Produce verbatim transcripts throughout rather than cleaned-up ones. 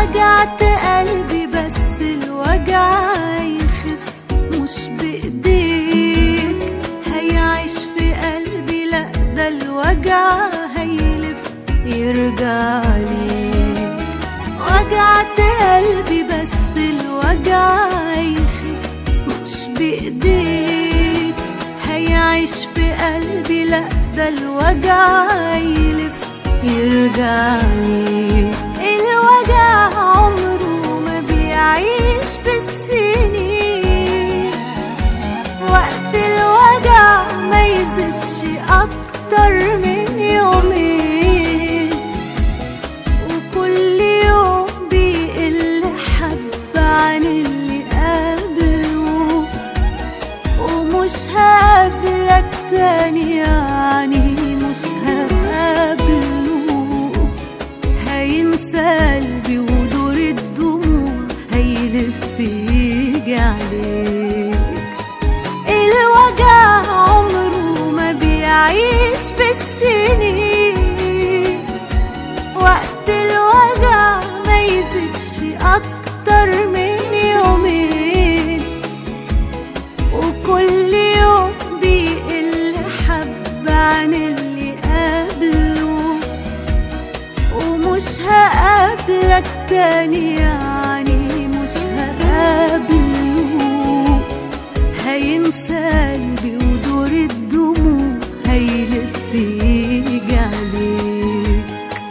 وجعت قلبي بس الوجع يخف مش بإيديك، هيعيش في قلبي لأ ده الوجع هيلف يرجع ليك. وجعت قلبي بس الوجع يخف مش بإيديك، هيعيش في قلبي لأ ده الوجع يلف يرجع ليك. الوجع عمره ما بيعيش بالسنين، وقت الوجع ما يزيدش أكتر من يومين، وكل يوم بيقل حبة عن اللي قبله، ومش هقابلك تاني يعني مش هقابله. هينسى قلبي ودور الدموع هيلف يجي عليك. الوجع عمره ما بيعيش بالسنين، وقت الوجع ما يزيدش أكتر من يومين، وكل يوم بيقل حبة عن اللي قبله، ومش هقابلك تاني يعني مش هقابله. هينسى قلبي ودور الدموع هيلف يجي عليك.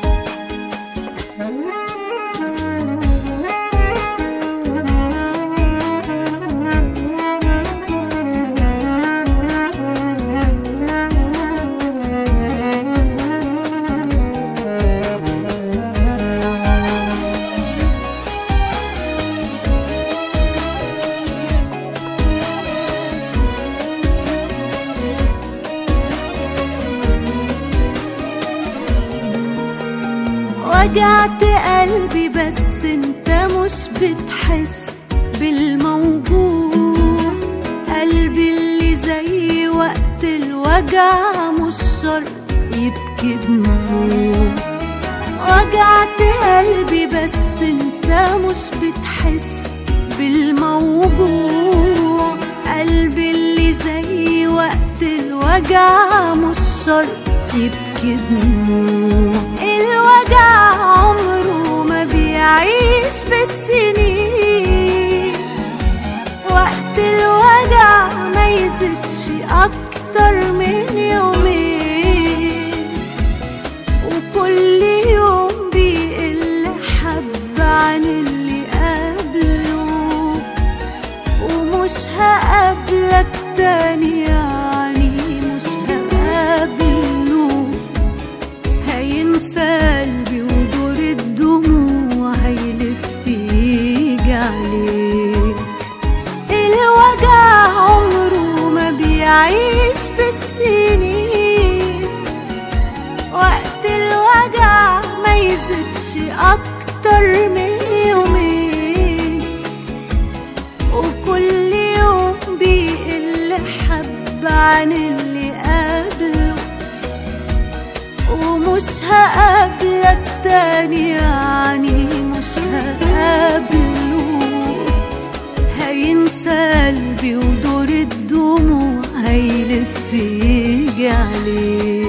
وجعت قلبي بس انت مش بتحس بالموجوع، قلبي اللي زي وقت الوجع مش شرط يبكي دموع. وجعت قلبي بس انت مش بتحس بالموجوع، قلبي اللي زي وقت الوجع مش شرط يبكي دموع. الوجع عمره ما بيعيش بالسنين، وقت الوجع ما يزيدش أكتر من يومين، وكل يوم بيقل حبة عن اللي قبله، ومش هقابلك تاني يعني مش هقابله. هينسى قلبي ودور الدموع هيلف يجي عليك. الوجع عمره ما بيعيش بالسنين، وقت الوجع ما يزيدش أكتر من يومين، وكل يوم بيقل حبة عن اللي قبله، ومش هقابلك تاني يعني مش هقابله. هينسى قلبي ودور الدموع هيلف يجي عليك.